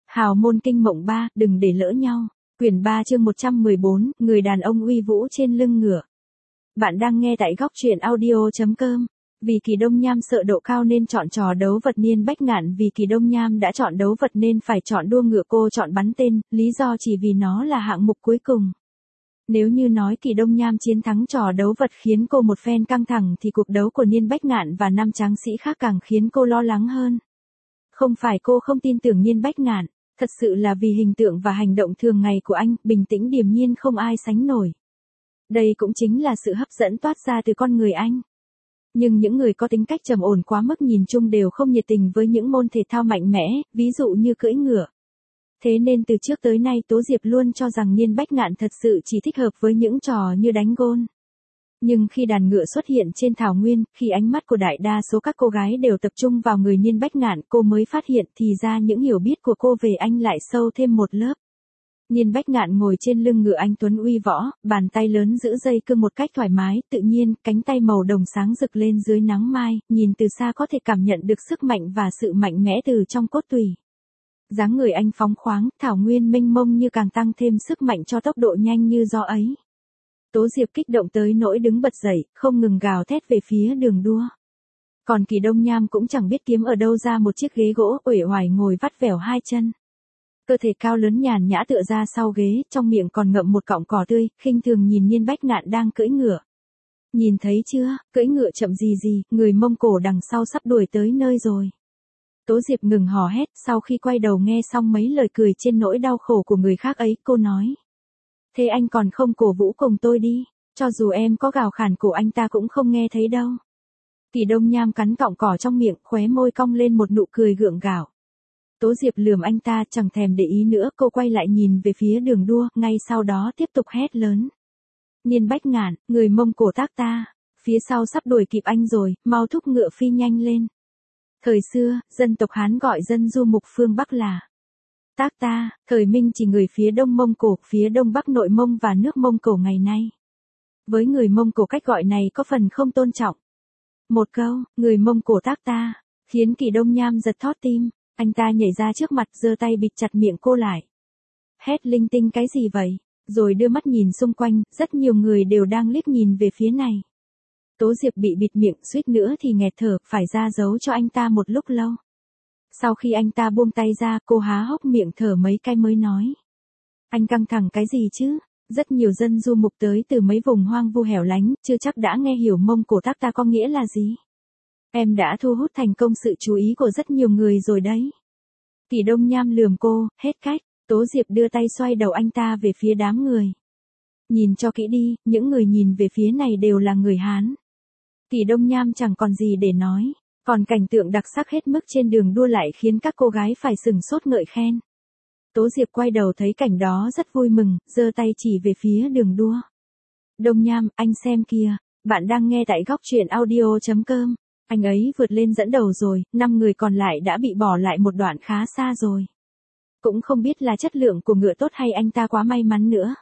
Hào môn kinh mộng 3, đừng để lỡ nhau. Quyển 3 chương 114, người đàn ông uy vũ trên lưng ngựa. Bạn đang nghe tại góc truyện audio.com. Vì Kỳ Đông Nham sợ độ cao nên chọn trò đấu vật Niên Bách Ngạn. Vì Kỳ Đông Nham đã chọn đấu vật nên phải chọn đua ngựa, cô chọn bắn tên, lý do chỉ vì nó là hạng mục cuối cùng. Nếu như nói Kỳ Đông Nham chiến thắng trò đấu vật khiến cô một phen căng thẳng thì cuộc đấu của Niên Bách Ngạn và năm tráng sĩ khác càng khiến cô lo lắng hơn. Không phải cô không tin tưởng Niên Bách Ngạn, thật sự là vì hình tượng và hành động thường ngày của anh, bình tĩnh điềm nhiên không ai sánh nổi. Đây cũng chính là sự hấp dẫn toát ra từ con người anh. Nhưng những người có tính cách trầm ổn quá mức nhìn chung đều không nhiệt tình với những môn thể thao mạnh mẽ, ví dụ như cưỡi ngựa. Thế nên từ trước tới nay Tố Diệp luôn cho rằng Niên Bách Ngạn thật sự chỉ thích hợp với những trò như đánh gôn. Nhưng khi đàn ngựa xuất hiện trên thảo nguyên, khi ánh mắt của đại đa số các cô gái đều tập trung vào người Niên Bách Ngạn, cô mới phát hiện thì ra những hiểu biết của cô về anh lại sâu thêm một lớp. Niên Bách Ngạn ngồi trên lưng ngựa anh tuấn uy võ, bàn tay lớn giữ dây cương một cách thoải mái, tự nhiên, cánh tay màu đồng sáng rực lên dưới nắng mai, nhìn từ xa có thể cảm nhận được sức mạnh và sự mạnh mẽ từ trong cốt tủy. Dáng người anh phóng khoáng, thảo nguyên mênh mông như càng tăng thêm sức mạnh cho tốc độ nhanh như gió ấy. Tố Diệp kích động tới nỗi đứng bật dậy, không ngừng gào thét về phía đường đua. Còn Kỳ Đông Nham cũng chẳng biết kiếm ở đâu ra một chiếc ghế gỗ, uể oải ngồi vắt vẻo hai chân. Cơ thể cao lớn nhàn nhã tựa ra sau ghế, trong miệng còn ngậm một cọng cỏ tươi, khinh thường nhìn Niên Bách Ngạn đang cưỡi ngựa. Nhìn thấy chưa, cưỡi ngựa chậm gì gì, người Mông Cổ đằng sau sắp đuổi tới nơi rồi. Tố Diệp ngừng hò hét, sau khi quay đầu nghe xong mấy lời cười trên nỗi đau khổ của người khác ấy, cô nói. Thế anh còn không cổ vũ cùng tôi đi, cho dù em có gào khản cổ anh ta cũng không nghe thấy đâu. Kỳ Đông Nham cắn cọng cỏ trong miệng, khóe môi cong lên một nụ cười gượng gạo. Tố Diệp lườm anh ta, chẳng thèm để ý nữa, cô quay lại nhìn về phía đường đua, ngay sau đó tiếp tục hét lớn. Niên Bách Ngạn, người Mông Cổ tác ta, phía sau sắp đuổi kịp anh rồi, mau thúc ngựa phi nhanh lên. Thời xưa, dân tộc Hán gọi dân du mục phương Bắc là tác ta, thời Minh chỉ người phía đông Mông Cổ, phía đông bắc Nội Mông và nước Mông Cổ ngày nay. Với người Mông Cổ cách gọi này có phần không tôn trọng. Một câu, người Mông Cổ tác ta, khiến Kỳ Đông Nham giật thót tim, anh ta nhảy ra trước mặt giơ tay bịt chặt miệng cô lại. Hét linh tinh cái gì vậy, rồi đưa mắt nhìn xung quanh, rất nhiều người đều đang liếc nhìn về phía này. Tố Diệp bị bịt miệng suýt nữa thì nghẹt thở, phải ra dấu cho anh ta một lúc lâu. Sau khi anh ta buông tay ra, cô há hốc miệng thở mấy cái mới nói. Anh căng thẳng cái gì chứ? Rất nhiều dân du mục tới từ mấy vùng hoang vu hẻo lánh, chưa chắc đã nghe hiểu Mông Cổ tác ta có nghĩa là gì. Em đã thu hút thành công sự chú ý của rất nhiều người rồi đấy. Kỳ Đông Nham lườm cô, hết cách. Tố Diệp đưa tay xoay đầu anh ta về phía đám người. Nhìn cho kỹ đi, những người nhìn về phía này đều là người Hán. Kỳ Đông Nham chẳng còn gì để nói. Còn cảnh tượng đặc sắc hết mức trên đường đua lại khiến các cô gái phải sừng sốt ngợi khen. Tố Diệp quay đầu thấy cảnh đó rất vui mừng, giơ tay chỉ về phía đường đua. Đông Nham, anh xem kìa, bạn đang nghe tại góc truyện audio.com. Anh ấy vượt lên dẫn đầu rồi, 5 người còn lại đã bị bỏ lại một đoạn khá xa rồi. Cũng không biết là chất lượng của ngựa tốt hay anh ta quá may mắn nữa.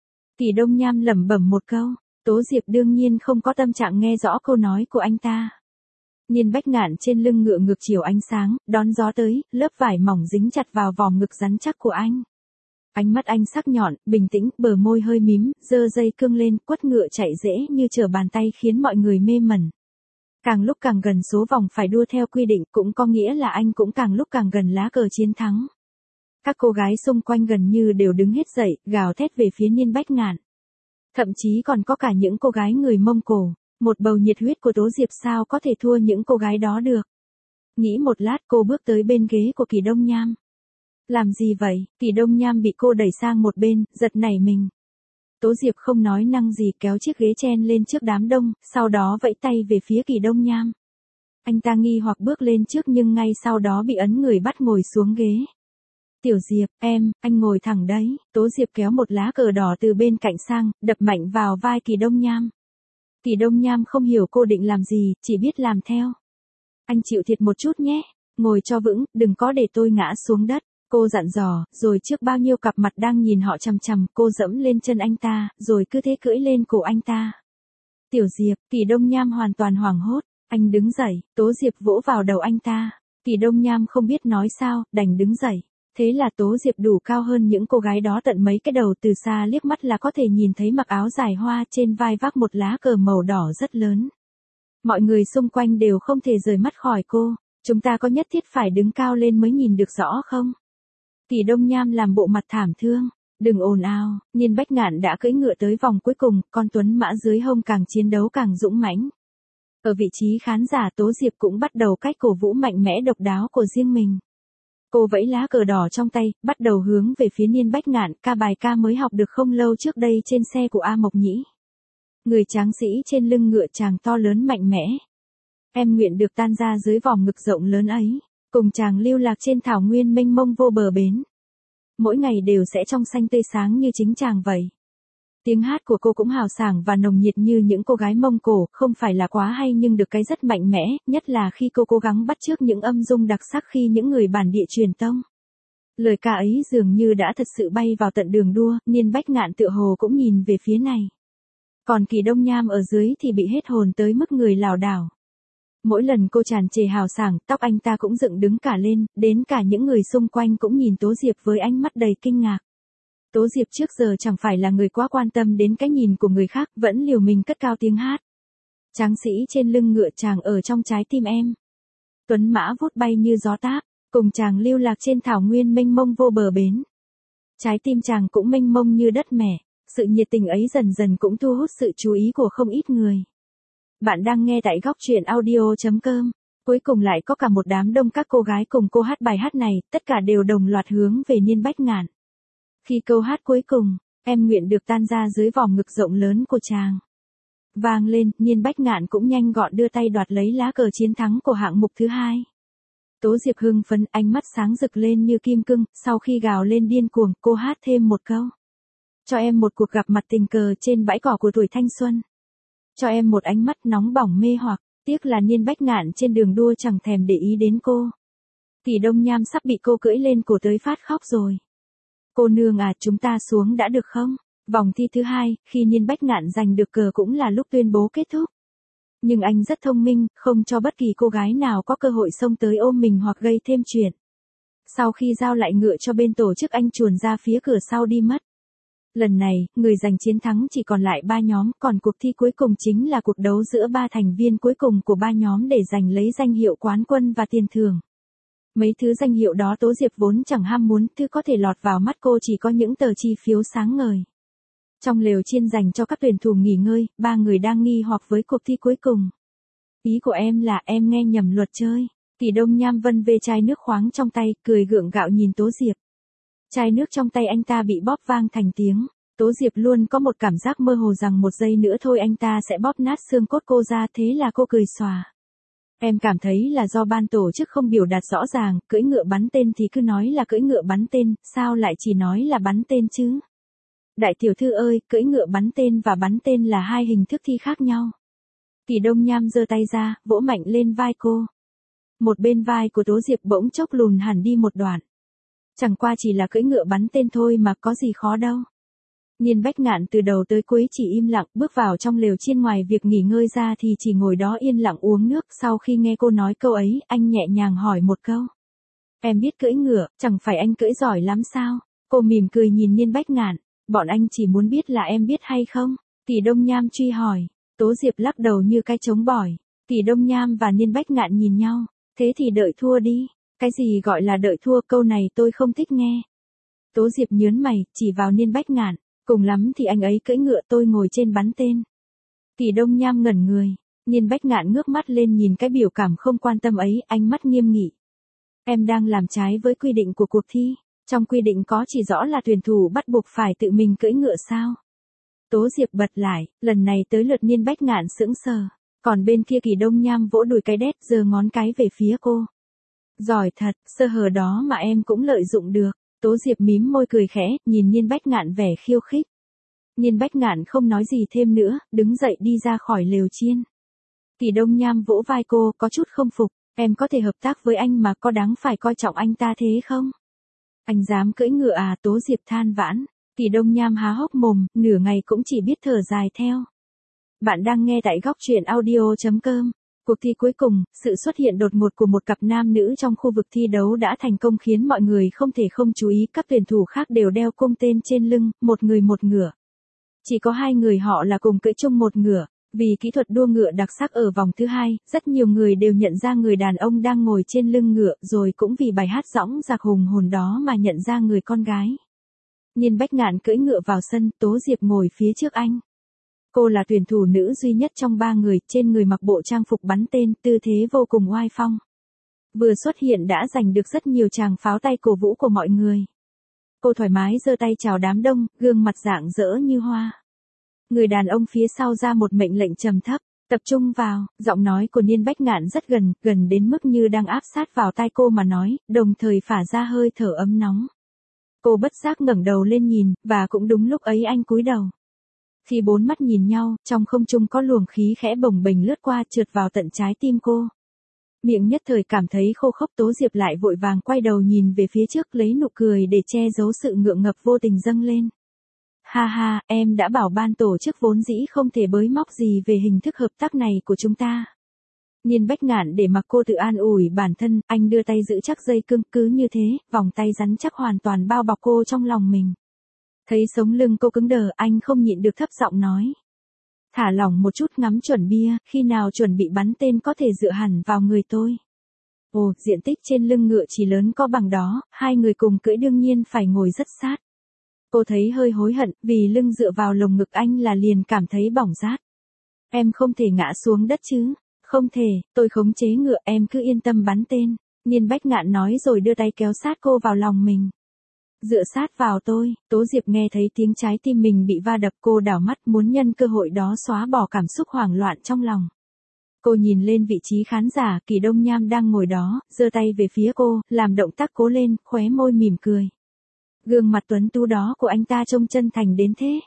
Kỳ Đông Nham lẩm bẩm một câu, Tố Diệp đương nhiên không có tâm trạng nghe rõ câu nói của anh ta. Niên Bách Ngạn trên lưng ngựa ngược chiều ánh sáng, đón gió tới, lớp vải mỏng dính chặt vào vòng ngực rắn chắc của anh. Ánh mắt anh sắc nhọn, bình tĩnh, bờ môi hơi mím, giơ dây cương lên, quất ngựa chạy dễ như trở bàn tay khiến mọi người mê mẩn. Càng lúc càng gần số vòng phải đua theo quy định, cũng có nghĩa là anh cũng càng lúc càng gần lá cờ chiến thắng. Các cô gái xung quanh gần như đều đứng hết dậy, gào thét về phía Niên Bách Ngạn. Thậm chí còn có cả những cô gái người Mông Cổ. Một bầu nhiệt huyết của Tố Diệp sao có thể thua những cô gái đó được. Nghĩ một lát cô bước tới bên ghế của Kỳ Đông Nham. Làm gì vậy? Kỳ Đông Nham bị cô đẩy sang một bên, giật nảy mình. Tố Diệp không nói năng gì kéo chiếc ghế chen lên trước đám đông, sau đó vẫy tay về phía Kỳ Đông Nham. Anh ta nghi hoặc bước lên trước nhưng ngay sau đó bị ấn người bắt ngồi xuống ghế. Tiểu Diệp, anh ngồi thẳng đấy. Tố Diệp kéo một lá cờ đỏ từ bên cạnh sang, đập mạnh vào vai Kỳ Đông Nham. Kỳ Đông Nham không hiểu cô định làm gì, chỉ biết làm theo. Anh chịu thiệt một chút nhé, ngồi cho vững, đừng có để tôi ngã xuống đất. Cô dặn dò, rồi trước bao nhiêu cặp mặt đang nhìn họ chằm chằm, cô dẫm lên chân anh ta, rồi cứ thế cưỡi lên cổ anh ta. Tiểu Diệp, Kỳ Đông Nham hoàn toàn hoảng hốt, anh đứng dậy, Tố Diệp vỗ vào đầu anh ta. Kỳ Đông Nham không biết nói sao, đành đứng dậy. Thế là Tố Diệp đủ cao hơn những cô gái đó tận mấy cái đầu, từ xa liếc mắt là có thể nhìn thấy mặc áo dài hoa, trên vai vác một lá cờ màu đỏ rất lớn. Mọi người xung quanh đều không thể rời mắt khỏi cô. Chúng ta có nhất thiết phải đứng cao lên mới nhìn được rõ không? Kỳ Đông Nham làm bộ mặt thảm thương. Đừng ồn ào, Niên Bách Ngạn đã cưỡi ngựa tới vòng cuối cùng, con tuấn mã dưới hông càng chiến đấu càng dũng mãnh. Ở vị trí khán giả, Tố Diệp cũng bắt đầu cách cổ vũ mạnh mẽ độc đáo của riêng mình. Cô vẫy lá cờ đỏ trong tay, bắt đầu hướng về phía Niên Bách Ngạn, ca bài ca mới học được không lâu trước đây trên xe của A Mộc Nhĩ. Người tráng sĩ trên lưng ngựa chàng to lớn mạnh mẽ. Em nguyện được tan ra dưới vòng ngực rộng lớn ấy, cùng chàng lưu lạc trên thảo nguyên mênh mông vô bờ bến. Mỗi ngày đều sẽ trong xanh tươi sáng như chính chàng vậy. Tiếng hát của cô cũng hào sảng và nồng nhiệt như những cô gái Mông Cổ, không phải là quá hay nhưng được cái rất mạnh mẽ, nhất là khi cô cố gắng bắt chước những âm dung đặc sắc khi những người bản địa truyền tông. Lời ca ấy dường như đã thật sự bay vào tận đường đua, Niên Bách Ngạn tựa hồ cũng nhìn về phía này. Còn Kỳ Đông Nham ở dưới thì bị hết hồn tới mức người lảo đảo. Mỗi lần cô tràn trề hào sảng, tóc anh ta cũng dựng đứng cả lên, đến cả những người xung quanh cũng nhìn Tố Diệp với ánh mắt đầy kinh ngạc. Tố Diệp trước giờ chẳng phải là người quá quan tâm đến cái nhìn của người khác, vẫn liều mình cất cao tiếng hát. Tráng sĩ trên lưng ngựa chàng ở trong trái tim em. Tuấn mã vút bay như gió táp, cùng chàng lưu lạc trên thảo nguyên mênh mông vô bờ bến. Trái tim chàng cũng mênh mông như đất mẻ, sự nhiệt tình ấy dần dần cũng thu hút sự chú ý của không ít người. Bạn đang nghe tại góc truyện audio.com. Cuối cùng lại có cả một đám đông các cô gái cùng cô hát bài hát này, tất cả đều đồng loạt hướng về Niên Bách Ngạn. Khi câu hát cuối cùng, em nguyện được tan ra dưới vòng ngực rộng lớn của chàng vang lên, Niên Bách Ngạn cũng nhanh gọn đưa tay đoạt lấy lá cờ chiến thắng của hạng mục thứ 2. Tố Diệp hưng phấn, ánh mắt sáng rực lên như kim cương, sau khi gào lên điên cuồng, cô hát thêm một câu. Cho em một cuộc gặp mặt tình cờ trên bãi cỏ của tuổi thanh xuân. Cho em một ánh mắt nóng bỏng mê hoặc, tiếc là Niên Bách Ngạn trên đường đua chẳng thèm để ý đến cô. Kỳ Đông Nham sắp bị cô cưỡi lên cổ tới phát khóc rồi. Cô nương à, chúng ta xuống đã được không? Vòng thi thứ 2, khi Niên Bách Ngạn giành được cờ cũng là lúc tuyên bố kết thúc. Nhưng anh rất thông minh, không cho bất kỳ cô gái nào có cơ hội xông tới ôm mình hoặc gây thêm chuyện. Sau khi giao lại ngựa cho bên tổ chức, anh chuồn ra phía cửa sau đi mất. Lần này, người giành chiến thắng chỉ còn lại 3 nhóm, còn cuộc thi cuối cùng chính là cuộc đấu giữa 3 thành viên cuối cùng của 3 nhóm để giành lấy danh hiệu quán quân và tiền thưởng. Mấy thứ danh hiệu đó Tố Diệp vốn chẳng ham muốn, thứ có thể lọt vào mắt cô chỉ có những tờ chi phiếu sáng ngời. Trong lều chiên dành cho các tuyển thủ nghỉ ngơi, 3 người đang nghi hoặc với cuộc thi cuối cùng. Ý của em là em nghe nhầm luật chơi. Kỳ Đông Nham vân về chai nước khoáng trong tay, cười gượng gạo nhìn Tố Diệp. Chai nước trong tay anh ta bị bóp vang thành tiếng. Tố Diệp luôn có một cảm giác mơ hồ rằng một giây nữa thôi anh ta sẽ bóp nát xương cốt cô ra, thế là cô cười xòa. Em cảm thấy là do ban tổ chức không biểu đạt rõ ràng, cưỡi ngựa bắn tên thì cứ nói là cưỡi ngựa bắn tên, sao lại chỉ nói là bắn tên chứ? Đại tiểu thư ơi, cưỡi ngựa bắn tên và bắn tên là 2 hình thức thi khác nhau. Kỳ Đông Nham giơ tay ra, vỗ mạnh lên vai cô. Một bên vai của Tố Diệp bỗng chốc lùn hẳn đi một đoạn. Chẳng qua chỉ là cưỡi ngựa bắn tên thôi mà có gì khó đâu. Niên Bách Ngạn từ đầu tới cuối chỉ im lặng, bước vào trong lều chiên, ngoài việc nghỉ ngơi ra thì chỉ ngồi đó yên lặng uống nước. Sau khi nghe cô nói câu ấy, anh nhẹ nhàng hỏi một câu. Em biết cưỡi ngựa, chẳng phải anh cưỡi giỏi lắm sao? Cô mỉm cười nhìn Niên Bách Ngạn. Bọn anh chỉ muốn biết là em biết hay không? Kỳ Đông Nham truy hỏi. Tố Diệp lắc đầu như cái trống bỏi. Kỳ Đông Nham và Niên Bách Ngạn nhìn nhau. Thế thì đợi thua đi. Cái gì gọi là đợi thua, câu này tôi không thích nghe. Tố Diệp nhớn mày, chỉ vào Niên Bách Ngạn. Cùng lắm thì anh ấy cưỡi ngựa, tôi ngồi trên bắn tên. Kỳ Đông Nham ngẩn người. Niên Bách Ngạn ngước mắt lên nhìn cái biểu cảm không quan tâm ấy, ánh mắt nghiêm nghị. Em đang làm trái với quy định của cuộc thi. Trong quy định có chỉ rõ là tuyển thủ bắt buộc phải tự mình cưỡi ngựa sao? Tố Diệp bật lại, lần này tới lượt Niên Bách Ngạn sững sờ. Còn bên kia Kỳ Đông Nham vỗ đùi cái đét, giơ ngón cái về phía cô. Giỏi thật, sơ hở đó mà em cũng lợi dụng được. Tố Diệp mím môi cười khẽ, nhìn Niên Bách Ngạn vẻ khiêu khích. Niên Bách Ngạn không nói gì thêm nữa, đứng dậy đi ra khỏi lều chiên. Kỳ Đông Nham vỗ vai cô, có chút không phục. Em có thể hợp tác với anh mà, có đáng phải coi trọng anh ta thế không? Anh dám cưỡi ngựa à? Tố Diệp than vãn. Kỳ Đông Nham há hốc mồm, nửa ngày cũng chỉ biết thở dài theo. Bạn đang nghe tại góc truyện audio.com. Cuộc thi cuối cùng, sự xuất hiện đột ngột của một cặp nam nữ trong khu vực thi đấu đã thành công khiến mọi người không thể không chú ý. Các tuyển thủ khác đều đeo cung tên trên lưng, một người một ngựa. Chỉ có hai người họ là cùng cưỡi chung một ngựa. Vì kỹ thuật đua ngựa đặc sắc ở vòng thứ hai, rất nhiều người đều nhận ra người đàn ông đang ngồi trên lưng ngựa, rồi cũng vì bài hát dõng dạc hùng hồn đó mà nhận ra người con gái. Niên Bách Ngạn cưỡi ngựa vào sân, Tố Diệp ngồi phía trước anh. Cô là tuyển thủ nữ duy nhất trong ba người, trên người mặc bộ trang phục bắn tên, tư thế vô cùng oai phong. Vừa xuất hiện đã giành được rất nhiều tràng pháo tay cổ vũ của mọi người. Cô thoải mái giơ tay chào đám đông, gương mặt rạng rỡ như hoa. Người đàn ông phía sau ra một mệnh lệnh trầm thấp, tập trung vào. Giọng nói của Niên Bách Ngạn rất gần đến mức như đang áp sát vào tai cô mà nói, đồng thời phả ra hơi thở ấm nóng. Cô bất giác ngẩng đầu lên nhìn, và cũng đúng lúc ấy anh cúi đầu. Khi bốn mắt nhìn nhau, trong không trung có luồng khí khẽ bồng bềnh lướt qua trượt vào tận trái tim cô. Miệng nhất thời cảm thấy khô khốc. Tố Diệp lại vội vàng quay đầu nhìn về phía trước lấy nụ cười để che giấu sự ngượng ngập vô tình dâng lên. Ha ha, em đã bảo ban tổ chức vốn dĩ không thể bới móc gì về hình thức hợp tác này của chúng ta. Niên Bách Ngạn để mặc cô tự an ủi bản thân, anh đưa tay giữ chắc dây cương, cứ như thế, vòng tay rắn chắc hoàn toàn bao bọc cô trong lòng mình. Thấy sống lưng cô cứng đờ, anh không nhịn được thấp giọng nói. Thả lỏng một chút, ngắm chuẩn bia, khi nào chuẩn bị bắn tên có thể dựa hẳn vào người tôi. Ồ, diện tích trên lưng ngựa chỉ lớn có bằng đó, hai người cùng cưỡi đương nhiên phải ngồi rất sát. Cô thấy hơi hối hận, vì lưng dựa vào lồng ngực anh là liền cảm thấy bỏng rát. Em không thể ngã xuống đất chứ? Không thể, tôi khống chế ngựa, em cứ yên tâm bắn tên. Niên Bách Ngạn nói rồi đưa tay kéo sát cô vào lòng mình. Dựa sát vào tôi. Tố Diệp nghe thấy tiếng trái tim mình bị va đập, cô đảo mắt muốn nhân cơ hội đó xóa bỏ cảm xúc hoảng loạn trong lòng. Cô nhìn lên vị trí khán giả, Kỳ Đông Nham đang ngồi đó, giơ tay về phía cô, làm động tác cố lên, khóe môi mỉm cười. Gương mặt tuấn tú đó của anh ta trông chân thành đến thế.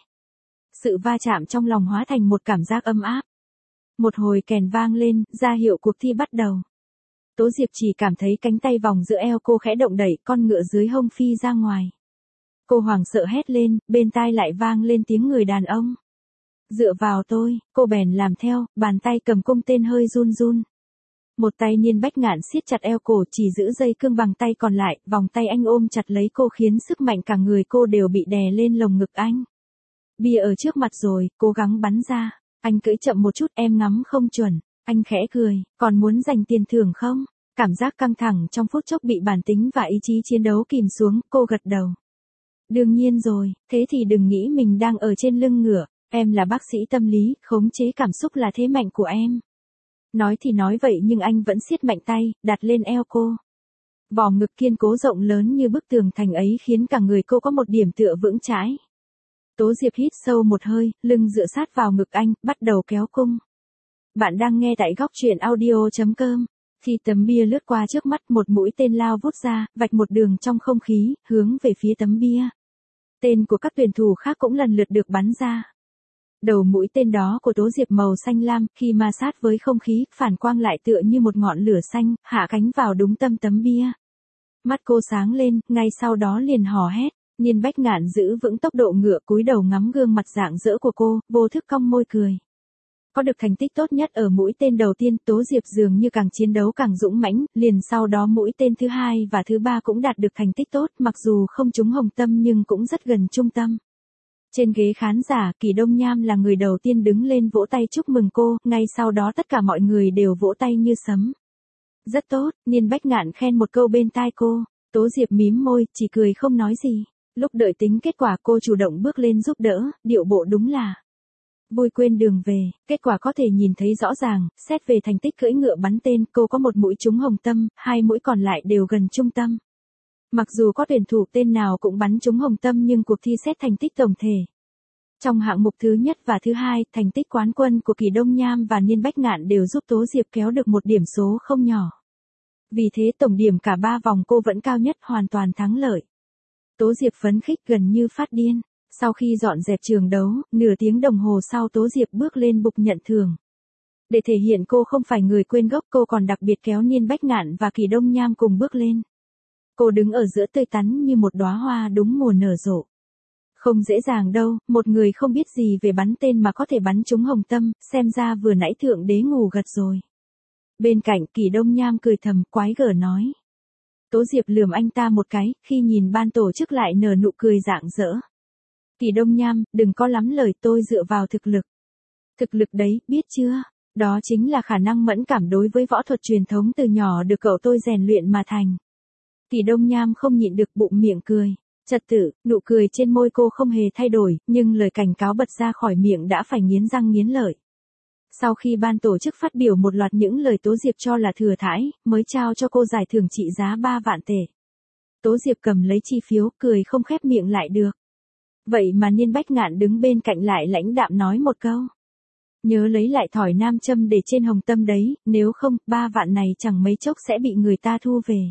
Sự va chạm trong lòng hóa thành một cảm giác ấm áp. Một hồi kèn vang lên, ra hiệu cuộc thi bắt đầu. Tố Diệp chỉ cảm thấy cánh tay vòng giữa eo cô khẽ động đẩy, con ngựa dưới hông phi ra ngoài. Cô hoảng sợ hét lên, bên tai lại vang lên tiếng người đàn ông. Dựa vào tôi. Cô bèn làm theo, bàn tay cầm cung tên hơi run run. Một tay Niên Bách Ngạn siết chặt eo cổ, chỉ giữ dây cương bằng tay còn lại, vòng tay anh ôm chặt lấy cô khiến sức mạnh cả người cô đều bị đè lên lồng ngực anh. Bia ở trước mặt rồi, cố gắng bắn ra. Anh cưỡi chậm một chút, em ngắm không chuẩn. Anh khẽ cười, còn muốn giành tiền thưởng không? Cảm giác căng thẳng trong phút chốc bị bản tính và ý chí chiến đấu kìm xuống, cô gật đầu. Đương nhiên rồi, thế thì đừng nghĩ mình đang ở trên lưng ngựa, em là bác sĩ tâm lý, khống chế cảm xúc là thế mạnh của em. Nói thì nói vậy nhưng anh vẫn siết mạnh tay, đặt lên eo cô. Vỏ ngực kiên cố rộng lớn như bức tường thành ấy khiến cả người cô có một điểm tựa vững chãi. Tố Diệp hít sâu một hơi, lưng dựa sát vào ngực anh, bắt đầu kéo cung. Bạn đang nghe tại góc truyện audio.com. Khi tấm bia lướt qua trước mắt, một mũi tên lao vút ra, vạch một đường trong không khí, hướng về phía tấm bia. Tên của các tuyển thủ khác cũng lần lượt được bắn ra. Đầu mũi tên đó của Tố Diệp màu xanh lam, khi ma sát với không khí, phản quang lại tựa như một ngọn lửa xanh, hạ cánh vào đúng tâm tấm bia. Mắt cô sáng lên, ngay sau đó liền hò hét. Niên Bách Ngạn giữ vững tốc độ ngựa, cúi đầu ngắm gương mặt rạng rỡ của cô, vô thức cong môi cười. Có được thành tích tốt nhất ở mũi tên đầu tiên, Tố Diệp dường như càng chiến đấu càng dũng mãnh, liền sau đó mũi tên thứ hai và thứ ba cũng đạt được thành tích tốt, mặc dù không trúng hồng tâm nhưng cũng rất gần trung tâm. Trên ghế khán giả, Kỳ Đông Nham là người đầu tiên đứng lên vỗ tay chúc mừng cô, ngay sau đó tất cả mọi người đều vỗ tay như sấm. Rất tốt, Niên Bách Ngạn khen một câu bên tai cô. Tố Diệp mím môi, chỉ cười không nói gì. Lúc đợi tính kết quả cô chủ động bước lên giúp đỡ, điệu bộ đúng là vui quên đường về. Kết quả có thể nhìn thấy rõ ràng, xét về thành tích cưỡi ngựa bắn tên, cô có một mũi trúng hồng tâm, hai mũi còn lại đều gần trung tâm. Mặc dù có tuyển thủ tên nào cũng bắn trúng hồng tâm nhưng cuộc thi xét thành tích tổng thể. Trong hạng mục thứ nhất và thứ hai, thành tích quán quân của Kỳ Đông Nham và Niên Bách Ngạn đều giúp Tố Diệp kéo được một điểm số không nhỏ. Vì thế tổng điểm cả 3 vòng cô vẫn cao nhất, hoàn toàn thắng lợi. Tố Diệp phấn khích gần như phát điên. Sau khi dọn dẹp trường đấu, nửa tiếng đồng hồ sau Tố Diệp bước lên bục nhận thưởng. Để thể hiện cô không phải người quên gốc, cô còn đặc biệt kéo Niên Bách Ngạn và Kỳ Đông Nham cùng bước lên. Cô đứng ở giữa tươi tắn như một đóa hoa đúng mùa nở rộ. Không dễ dàng đâu, một người không biết gì về bắn tên mà có thể bắn trúng hồng tâm, xem ra vừa nãy thượng đế ngủ gật rồi. Bên cạnh Kỳ Đông Nham cười thầm quái gở nói. Tố Diệp lườm anh ta một cái, khi nhìn ban tổ chức lại nở nụ cười rạng rỡ. Kỳ Đông Nham, đừng có lắm lời, tôi dựa vào thực lực. Thực lực đấy, biết chưa? Đó chính là khả năng mẫn cảm đối với võ thuật truyền thống từ nhỏ được cậu tôi rèn luyện mà thành. Kỳ Đông Nham không nhịn được bụng miệng cười. Trật tự, nụ cười trên môi cô không hề thay đổi, nhưng lời cảnh cáo bật ra khỏi miệng đã phải nghiến răng nghiến lợi. Sau khi ban tổ chức phát biểu một loạt những lời Tố Diệp cho là thừa thãi, mới trao cho cô giải thưởng trị giá 3 vạn tệ. Tố Diệp cầm lấy chi phiếu, cười không khép miệng lại được. Vậy mà Niên Bách Ngạn đứng bên cạnh lại lãnh đạm nói một câu. Nhớ lấy lại thỏi nam châm để trên hồng tâm đấy, nếu không, 3 vạn này chẳng mấy chốc sẽ bị người ta thu về.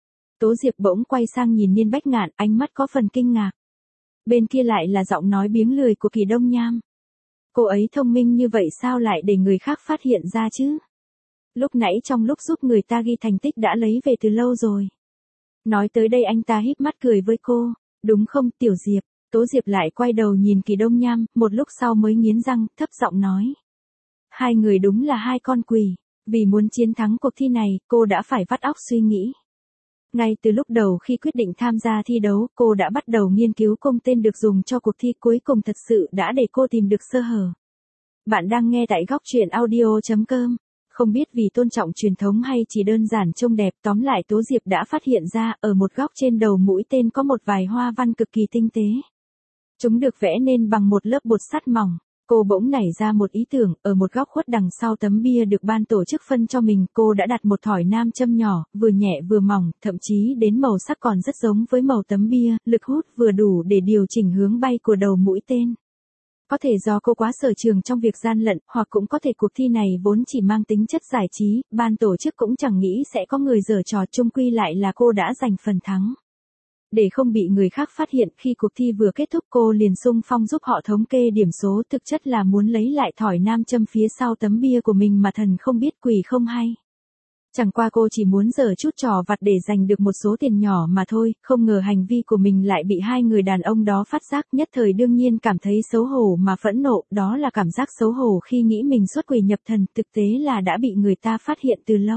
Tố Diệp bỗng quay sang nhìn Niên Bách Ngạn, ánh mắt có phần kinh ngạc. Bên kia lại là giọng nói biếng lười của Kỳ Đông Nham. Cô ấy thông minh như vậy sao lại để người khác phát hiện ra chứ? Lúc nãy trong lúc giúp người ta ghi thành tích đã lấy về từ lâu rồi. Nói tới đây anh ta híp mắt cười với cô. Đúng không Tiểu Diệp? Tố Diệp lại quay đầu nhìn Kỳ Đông Nham, một lúc sau mới nghiến răng, thấp giọng nói. Hai người đúng là hai con quỷ. Vì muốn chiến thắng cuộc thi này, cô đã phải vắt óc suy nghĩ. Ngay từ lúc đầu khi quyết định tham gia thi đấu, cô đã bắt đầu nghiên cứu công tên được dùng cho cuộc thi, cuối cùng thật sự đã để cô tìm được sơ hở. Bạn đang nghe tại góc truyện audio.com. Không biết vì tôn trọng truyền thống hay chỉ đơn giản trông đẹp, tóm lại Tố Diệp đã phát hiện ra ở một góc trên đầu mũi tên có một vài hoa văn cực kỳ tinh tế. Chúng được vẽ nên bằng một lớp bột sắt mỏng. Cô bỗng nảy ra một ý tưởng, ở một góc khuất đằng sau tấm bia được ban tổ chức phân cho mình, cô đã đặt một thỏi nam châm nhỏ, vừa nhẹ vừa mỏng, thậm chí đến màu sắc còn rất giống với màu tấm bia, lực hút vừa đủ để điều chỉnh hướng bay của đầu mũi tên. Có thể do cô quá sở trường trong việc gian lận, hoặc cũng có thể cuộc thi này vốn chỉ mang tính chất giải trí, ban tổ chức cũng chẳng nghĩ sẽ có người giở trò, chung quy lại là cô đã giành phần thắng. Để không bị người khác phát hiện, khi cuộc thi vừa kết thúc cô liền xung phong giúp họ thống kê điểm số, thực chất là muốn lấy lại thỏi nam châm phía sau tấm bia của mình mà thần không biết quỷ không hay. Chẳng qua cô chỉ muốn giở chút trò vặt để giành được một số tiền nhỏ mà thôi, không ngờ hành vi của mình lại bị hai người đàn ông đó phát giác, nhất thời đương nhiên cảm thấy xấu hổ mà phẫn nộ, đó là cảm giác xấu hổ khi nghĩ mình xuất quỷ nhập thần, thực tế là đã bị người ta phát hiện từ lâu.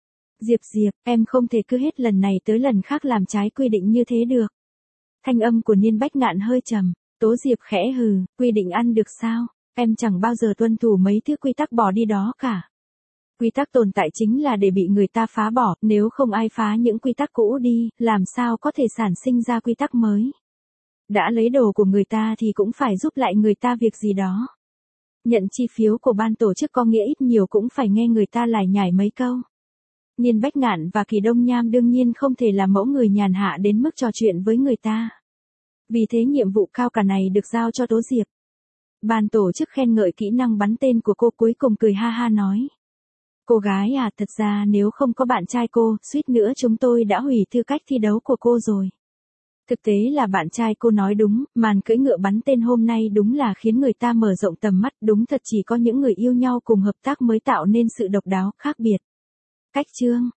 Diệp, em không thể cứ hết lần này tới lần khác làm trái quy định như thế được. Thanh âm của Niên Bách Ngạn hơi trầm, Tố Diệp khẽ hừ, quy định ăn được sao, em chẳng bao giờ tuân thủ mấy thứ quy tắc bỏ đi đó cả. Quy tắc tồn tại chính là để bị người ta phá bỏ, nếu không ai phá những quy tắc cũ đi, làm sao có thể sản sinh ra quy tắc mới. Đã lấy đồ của người ta thì cũng phải giúp lại người ta việc gì đó. Nhận chi phiếu của ban tổ chức có nghĩa ít nhiều cũng phải nghe người ta lải nhải mấy câu. Niên Bách Ngạn và Kỳ Đông Nham đương nhiên không thể làm mẫu người nhàn hạ đến mức trò chuyện với người ta. Vì thế nhiệm vụ cao cả này được giao cho Tố Diệp. Ban tổ chức khen ngợi kỹ năng bắn tên của cô, cuối cùng cười ha ha nói. Cô gái à, thật ra nếu không có bạn trai cô, suýt nữa chúng tôi đã hủy tư cách thi đấu của cô rồi. Thực tế là bạn trai cô nói đúng, màn cưỡi ngựa bắn tên hôm nay đúng là khiến người ta mở rộng tầm mắt, đúng thật chỉ có những người yêu nhau cùng hợp tác mới tạo nên sự độc đáo, khác biệt. Cách chương